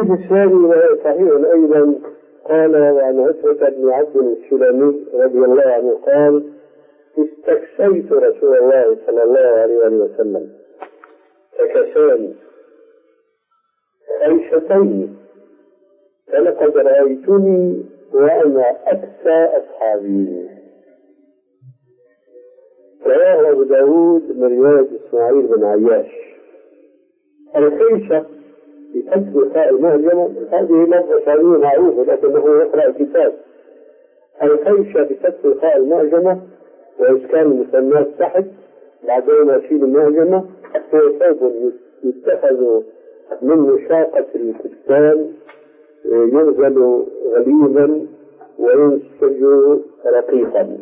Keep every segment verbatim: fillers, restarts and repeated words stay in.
الحديث الثاني وهو صحيح أيضا، قال عن عتبة بن عبد السلمي رضي الله عنه قال: استكسيت رسول الله صلى الله عليه وسلم فكساني خيشتين فلقد رأيتني وأنا أكسى أصحابي. رواه أبو داود من رواية إسماعيل بن عياش. الخيشة بفتح خاء المهجمة، هذه لفظة ثانية معروفة لكنه يقرأ الكتاب. الخيشة بفتح خاء المهجمة وإسكان المثنات تحت بعدين أشيل المهجمة، هو ثوب يتخذ من مشاقة الكتان ينزل غليظا وينسج رقيقا.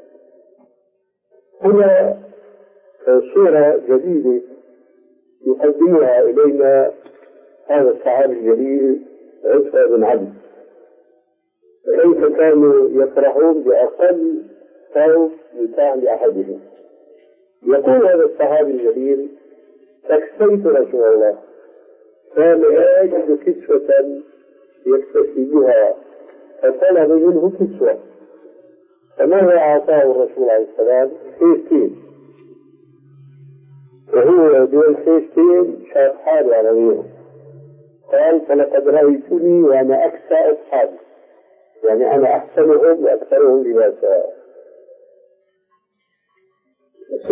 هنا صورة جديدة يقدمها إلينا هذا الصحابي الجليل عتبة بن عبد، كيف كانوا يفرحون بأقل ثوب يتاح لأحدهم. يقول هذا الصحابي الجليل: استكسيت رسول الله كان لا يجد كسوة يكتفي بها فطلب منه كسوة، فماذا أعطاه الرسول عليه السلام؟ خيشتين، وهو دون خيشتين شاف حاله على غيره. قال: فلقد رأيتني وأنا أكسى أصحابي، يعني أنا أحسنهم وأكثرهم لباسا.